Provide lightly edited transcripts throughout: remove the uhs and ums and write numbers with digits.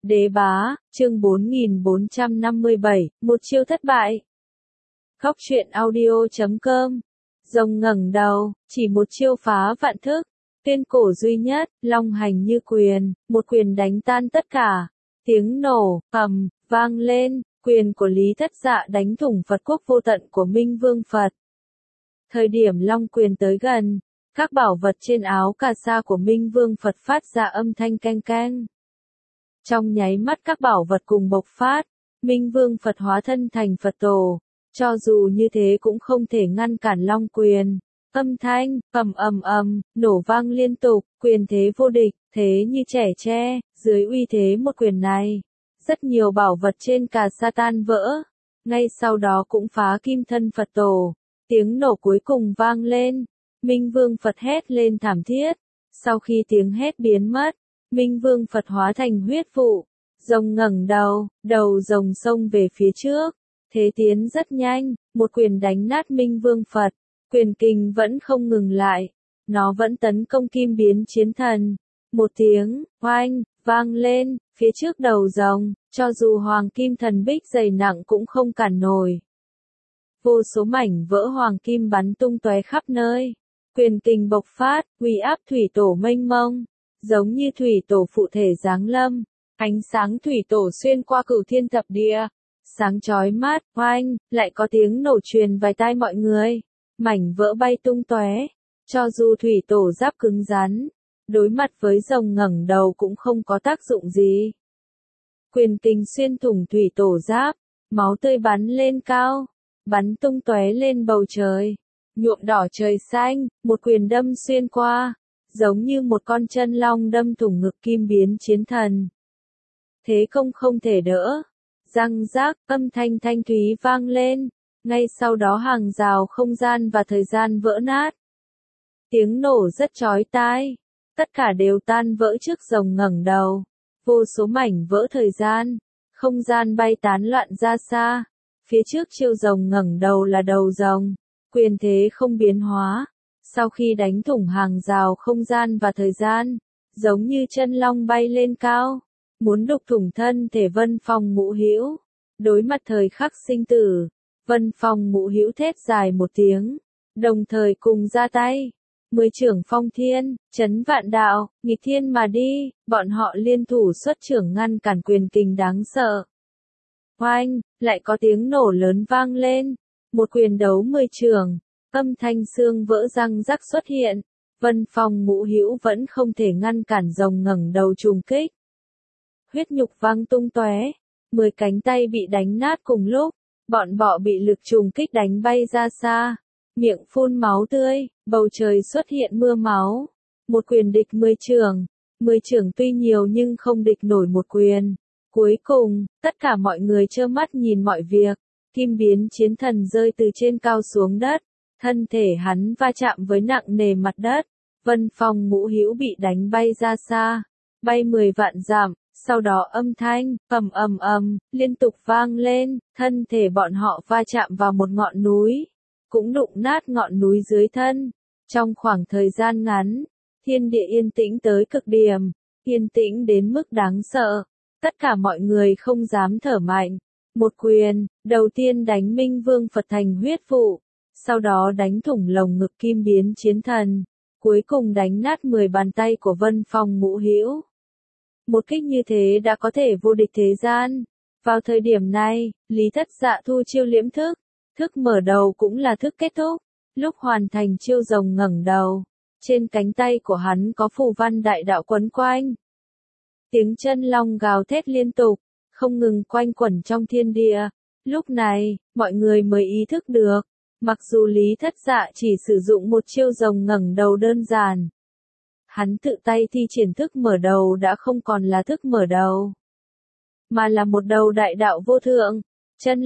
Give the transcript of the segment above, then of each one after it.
Đế bá, chương 4457, một chiêu thất bại. Góc truyện audio.com. Rồng ngẩng đầu, chỉ một chiêu phá vạn thức. Tuyên cổ duy nhất, long hành như quyền, một quyền đánh tan tất cả. Tiếng nổ, ầm, vang lên, quyền của Lý Thất Dạ đánh thủng Phật quốc vô tận của Minh Vương Phật. Thời điểm long quyền tới gần, các bảo vật trên áo cà sa của Minh Vương Phật phát ra âm thanh keng keng. Trong nháy mắt các bảo vật cùng bộc phát, Minh Vương Phật hóa thân thành Phật tổ, cho dù như thế cũng không thể ngăn cản long quyền. Âm thanh, nổ vang liên tục, quyền thế vô địch, thế như trẻ tre, dưới uy thế một quyền này. Rất nhiều bảo vật trên cà sa tan vỡ, ngay sau đó cũng phá kim thân Phật tổ. Tiếng nổ cuối cùng vang lên, Minh Vương Phật hét lên thảm thiết. Sau khi tiếng hét biến mất, Minh Vương Phật hóa thành huyết vụ, rồng ngẩng đầu, đầu rồng xông về phía trước, thế tiến rất nhanh, một quyền đánh nát Minh Vương Phật, quyền kình vẫn không ngừng lại, nó vẫn tấn công kim biến chiến thần. Một tiếng, oanh, vang lên, phía trước đầu rồng, cho dù hoàng kim thần bích dày nặng cũng không cản nổi. Vô số mảnh vỡ hoàng kim bắn tung tóe khắp nơi, quyền kình bộc phát, uy áp thủy tổ mênh mông. Giống như thủy tổ phụ thể giáng lâm, ánh sáng thủy tổ xuyên qua cửu thiên thập địa, sáng chói mắt, oanh, lại có tiếng nổ truyền vào tai mọi người, mảnh vỡ bay tung tóe, cho dù thủy tổ giáp cứng rắn, đối mặt với rồng ngẩng đầu cũng không có tác dụng gì. Quyền kình xuyên thủng thủy tổ giáp, máu tươi bắn lên cao, bắn tung tóe lên bầu trời, nhuộm đỏ trời xanh, một quyền đâm xuyên qua. Giống như một con chân long đâm thủng ngực kim biến chiến thần. Thế công không thể đỡ. Răng rác, âm thanh thanh thúy vang lên. Ngay sau đó hàng rào không gian và thời gian vỡ nát. Tiếng nổ rất chói tai. Tất cả đều tan vỡ trước rồng ngẩng đầu. Vô số mảnh vỡ thời gian. Không gian bay tán loạn ra xa. Phía trước chiêu rồng ngẩng đầu là đầu rồng. Quyền thế không biến hóa. Sau khi đánh thủng hàng rào không gian và thời gian, giống như chân long bay lên cao, muốn đục thủng thân thể Vân Phong Ngũ Hữu. Đối mặt thời khắc sinh tử, Vân Phong Ngũ Hữu thét dài một tiếng, đồng thời cùng ra tay. 10 trưởng phong thiên, chấn vạn đạo, nghịch thiên mà đi, bọn họ liên thủ xuất trưởng ngăn cản quyền kình đáng sợ. Oanh, lại có tiếng nổ lớn vang lên, một quyền đấu 10 trưởng. Âm thanh xương vỡ răng rắc xuất hiện, Vân Phong Ngũ Hữu vẫn không thể ngăn cản rồng ngẩng đầu trùng kích. Huyết nhục văng tung tóe, 10 cánh tay bị đánh nát cùng lúc, bọn bọ bị lực trùng kích đánh bay ra xa, miệng phun máu tươi, bầu trời xuất hiện mưa máu. Một quyền địch 10 trưởng, 10 trưởng tuy nhiều nhưng không địch nổi một quyền. Cuối cùng, tất cả mọi người trơ mắt nhìn mọi việc, kim biến chiến thần rơi từ trên cao xuống đất. Thân thể hắn va chạm với nặng nề mặt đất, Vân Phong Ngũ Hữu bị đánh bay ra xa, bay 10 vạn dặm, sau đó âm thanh, liên tục vang lên, thân thể bọn họ va chạm vào một ngọn núi, cũng đụng nát ngọn núi dưới thân. Trong khoảng thời gian ngắn, thiên địa yên tĩnh tới cực điểm, yên tĩnh đến mức đáng sợ, tất cả mọi người không dám thở mạnh. Một quyền, đầu tiên đánh Minh Vương Phật thành huyết vụ. Sau đó đánh thủng lồng ngực kim biến chiến thần, cuối cùng đánh nát 10 bàn tay của Vân Phong Ngũ Hữu. Một kích như thế đã có thể vô địch thế gian. Vào thời điểm này, Lý Thất Dạ thu chiêu liễm thức, thức mở đầu cũng là thức kết thúc. Lúc hoàn thành chiêu rồng ngẩng đầu, trên cánh tay của hắn có phù văn đại đạo quấn quanh. Tiếng chân long gào thét liên tục, không ngừng quanh quẩn trong thiên địa. Lúc này, mọi người mới ý thức được. Mặc dù Lý Thất Dạ chỉ sử dụng một chiêu rồng ngẩng đầu đơn giản, hắn tự tay thi triển thức mở đầu đã không còn là thức mở đầu, mà là một đầu đại đạo vô thượng, chân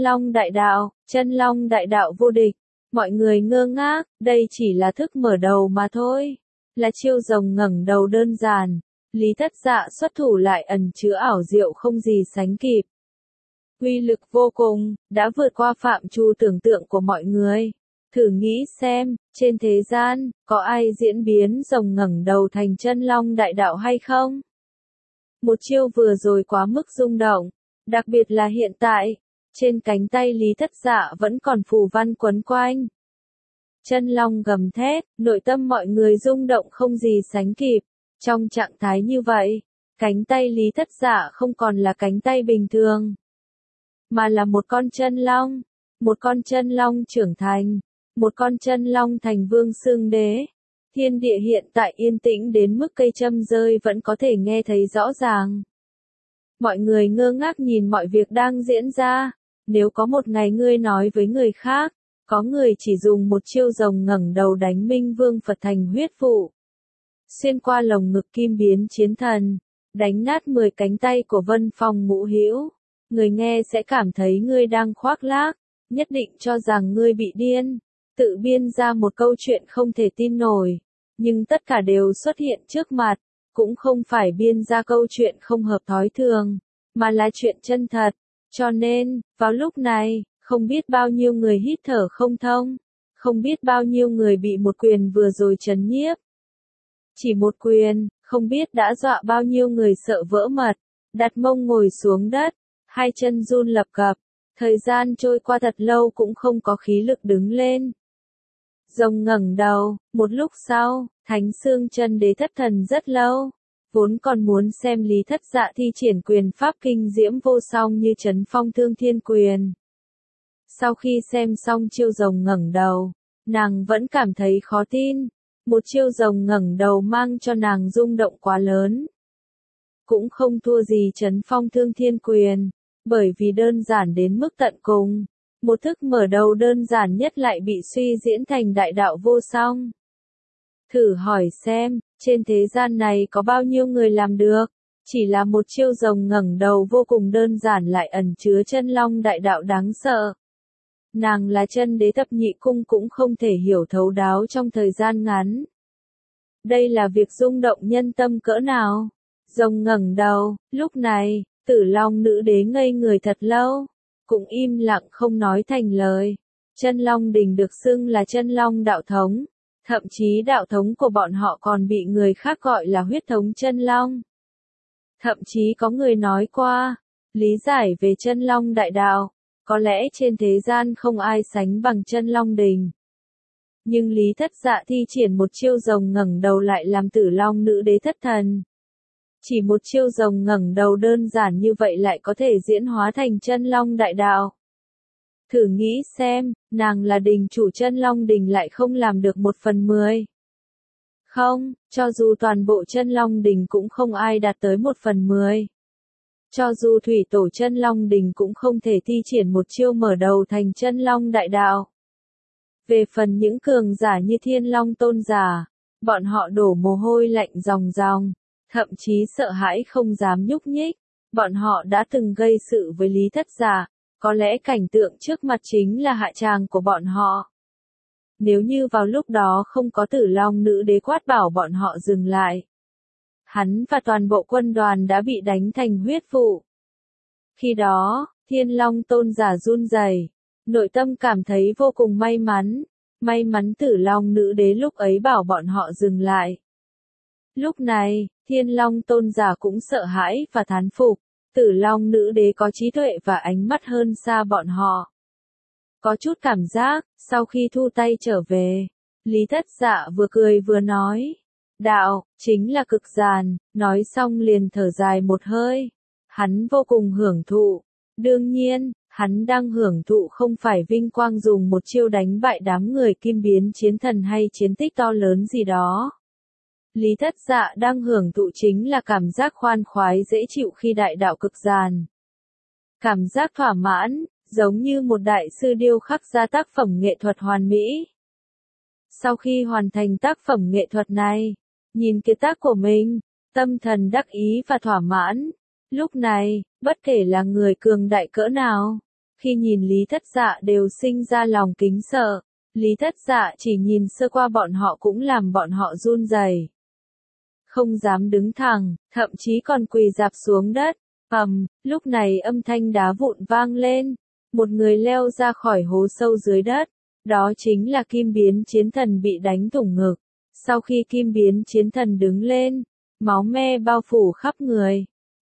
long đại đạo vô địch. Mọi người ngơ ngác, đây chỉ là thức mở đầu mà thôi, là chiêu rồng ngẩng đầu đơn giản. Lý Thất Dạ xuất thủ lại ẩn chứa ảo diệu không gì sánh kịp. Uy lực vô cùng, đã vượt qua phạm trù tưởng tượng của mọi người. Thử nghĩ xem, trên thế gian, có ai diễn biến rồng ngẩng đầu thành chân long đại đạo hay không? Một chiêu vừa rồi quá mức rung động, đặc biệt là hiện tại, trên cánh tay Lý Thất Dạ vẫn còn phù văn quấn quanh. Chân long gầm thét, nội tâm mọi người rung động không gì sánh kịp. Trong trạng thái như vậy, cánh tay Lý Thất Dạ không còn là cánh tay bình thường, mà là một con chân long, một con chân long trưởng thành, một con chân long thành vương xương đế. Thiên địa hiện tại yên tĩnh đến mức cây châm rơi vẫn có thể nghe thấy rõ ràng. Mọi người ngơ ngác nhìn mọi việc đang diễn ra. Nếu có một ngày ngươi nói với người khác, có người chỉ dùng một chiêu rồng ngẩng đầu đánh Minh Vương Phật thành huyết vụ, xuyên qua lồng ngực kim biến chiến thần, đánh nát 10 cánh tay của Vân Phong Ngũ Hữu, người nghe sẽ cảm thấy ngươi đang khoác lác, nhất định cho rằng ngươi bị điên, tự biên ra một câu chuyện không thể tin nổi, nhưng tất cả đều xuất hiện trước mặt, cũng không phải biên ra câu chuyện không hợp thói thường, mà là chuyện chân thật. Cho nên, vào lúc này, không biết bao nhiêu người hít thở không thông, không biết bao nhiêu người bị một quyền vừa rồi trấn nhiếp. Chỉ một quyền, không biết đã dọa bao nhiêu người sợ vỡ mật, đặt mông ngồi xuống đất, hai chân run lập cập, thời gian trôi qua thật lâu cũng không có khí lực đứng lên. Rồng ngẩng đầu, một lúc sau, Thánh Xương Chân Đế thất thần rất lâu, vốn còn muốn xem Lý Thất Dạ thi triển quyền pháp kinh diễm vô song như Trấn Phong Thương Thiên Quyền. Sau khi xem xong chiêu rồng ngẩng đầu, nàng vẫn cảm thấy khó tin, một chiêu rồng ngẩng đầu mang cho nàng rung động quá lớn. Cũng không thua gì Trấn Phong Thương Thiên Quyền, bởi vì đơn giản đến mức tận cùng, một thức mở đầu đơn giản nhất lại bị suy diễn thành đại đạo vô song. Thử hỏi xem, trên thế gian này có bao nhiêu người làm được, chỉ là một chiêu rồng ngẩng đầu vô cùng đơn giản lại ẩn chứa chân long đại đạo đáng sợ. Nàng là chân đế thập nhị cung cũng không thể hiểu thấu đáo trong thời gian ngắn. Đây là việc rung động nhân tâm cỡ nào? Rồng ngẩng đầu, lúc này, Tử Long nữ đế ngây người thật lâu, cũng im lặng không nói thành lời. Chân Long Đình được xưng là chân long đạo thống, thậm chí đạo thống của bọn họ còn bị người khác gọi là huyết thống chân long. Thậm chí có người nói qua, lý giải về chân long đại đạo, có lẽ trên thế gian không ai sánh bằng chân long đình. Nhưng Lý Thất Dạ thi triển một chiêu rồng ngẩng đầu lại làm Tử Long nữ đế thất thần. Chỉ một chiêu rồng ngẩng đầu đơn giản như vậy lại có thể diễn hóa thành chân long đại đạo. Thử nghĩ xem, nàng là đình chủ chân long đình lại không làm được 1/10. Không, cho dù toàn bộ chân long đình cũng không ai đạt tới 1/10. Cho dù thủy tổ chân long đình cũng không thể thi triển một chiêu mở đầu thành chân long đại đạo. Về phần những cường giả như Thiên Long tôn giả, bọn họ đổ mồ hôi lạnh ròng ròng, thậm chí sợ hãi không dám nhúc nhích, bọn họ đã từng gây sự với Lý Thất Dạ, có lẽ cảnh tượng trước mặt chính là hạ tràng của bọn họ. Nếu như vào lúc đó không có Tử Long nữ đế quát bảo bọn họ dừng lại, hắn và toàn bộ quân đoàn đã bị đánh thành huyết vụ. Khi đó, Thiên Long tôn giả run rẩy, nội tâm cảm thấy vô cùng may mắn Tử Long nữ đế lúc ấy bảo bọn họ dừng lại. Lúc này, Thiên Long tôn giả cũng sợ hãi và thán phục, Tử Long nữ đế có trí tuệ và ánh mắt hơn xa bọn họ. Có chút cảm giác, sau khi thu tay trở về, Lý Thất Dạ vừa cười vừa nói, đạo, chính là cực giàn, nói xong liền thở dài một hơi. Hắn vô cùng hưởng thụ. Đương nhiên, hắn đang hưởng thụ không phải vinh quang dùng một chiêu đánh bại đám người kim biến chiến thần hay chiến tích to lớn gì đó. Lý Thất Dạ đang hưởng thụ chính là cảm giác khoan khoái dễ chịu khi đại đạo cực giàn. Cảm giác thỏa mãn, giống như một đại sư điêu khắc ra tác phẩm nghệ thuật hoàn mỹ. Sau khi hoàn thành tác phẩm nghệ thuật này, nhìn kiệt tác của mình, tâm thần đắc ý và thỏa mãn. Lúc này, bất kể là người cường đại cỡ nào, khi nhìn Lý Thất Dạ đều sinh ra lòng kính sợ. Lý Thất Dạ chỉ nhìn sơ qua bọn họ cũng làm bọn họ run rẩy, không dám đứng thẳng, thậm chí còn quỳ rạp xuống đất. Lúc này âm thanh đá vụn vang lên, một người leo ra khỏi hố sâu dưới đất, đó chính là Kim Biến Chiến Thần bị đánh thủng ngực. Sau khi Kim Biến Chiến Thần đứng lên, máu me bao phủ khắp người,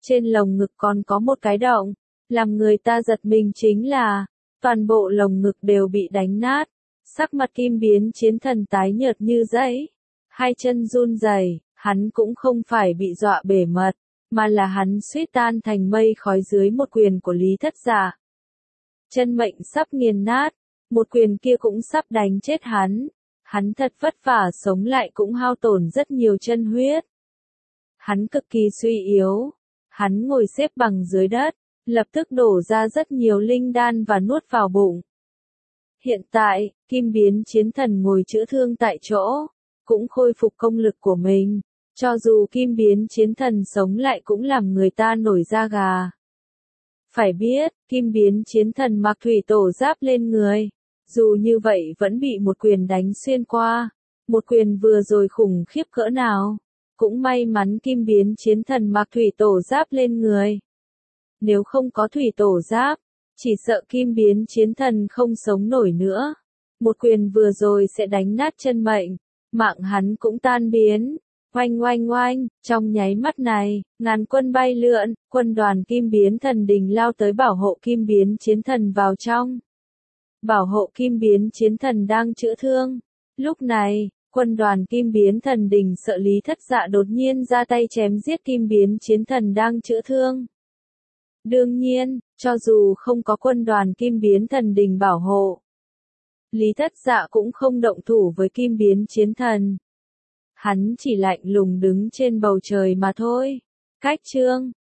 Trên lồng ngực còn có một cái động, làm người ta giật mình chính là, toàn bộ lồng ngực đều bị đánh nát, sắc mặt Kim Biến Chiến Thần tái nhợt như giấy, hai chân run rẩy, hắn cũng không phải bị dọa bể mật, mà là hắn suýt tan thành mây khói dưới một quyền của Lý Thất Dạ. Chân mệnh sắp nghiền nát, một quyền kia cũng sắp đánh chết hắn thật vất vả sống lại cũng hao tổn rất nhiều chân huyết. Hắn cực kỳ suy yếu, hắn ngồi xếp bằng dưới đất, lập tức đổ ra rất nhiều linh đan và nuốt vào bụng. Hiện tại, Kim Biến Chiến Thần ngồi chữa thương tại chỗ, cũng khôi phục công lực của mình, cho dù Kim Biến Chiến Thần sống lại cũng làm người ta nổi da gà. Phải biết, Kim Biến Chiến Thần mặc thủy tổ giáp lên người, dù như vậy vẫn bị một quyền đánh xuyên qua, một quyền vừa rồi khủng khiếp cỡ nào. Cũng may mắn Kim Biến Chiến Thần mặc thủy tổ giáp lên người. Nếu không có thủy tổ giáp, chỉ sợ Kim Biến Chiến Thần không sống nổi nữa. Một quyền vừa rồi sẽ đánh nát chân mệnh, mạng hắn cũng tan biến. Oanh oanh oanh, trong nháy mắt này, ngàn quân bay lượn, quân đoàn Kim Biến Thần Đình lao tới bảo hộ Kim Biến Chiến Thần vào trong. Bảo hộ Kim Biến Chiến Thần đang chữa thương. Lúc này, quân đoàn Kim Biến Thần Đình sợ Lý Thất Dạ đột nhiên ra tay chém giết Kim Biến Chiến Thần đang chữa thương. Đương nhiên, cho dù không có quân đoàn Kim Biến Thần Đình bảo hộ, Lý Thất Dạ cũng không động thủ với Kim Biến Chiến Thần. Hắn chỉ lạnh lùng đứng trên bầu trời mà thôi. Cách chương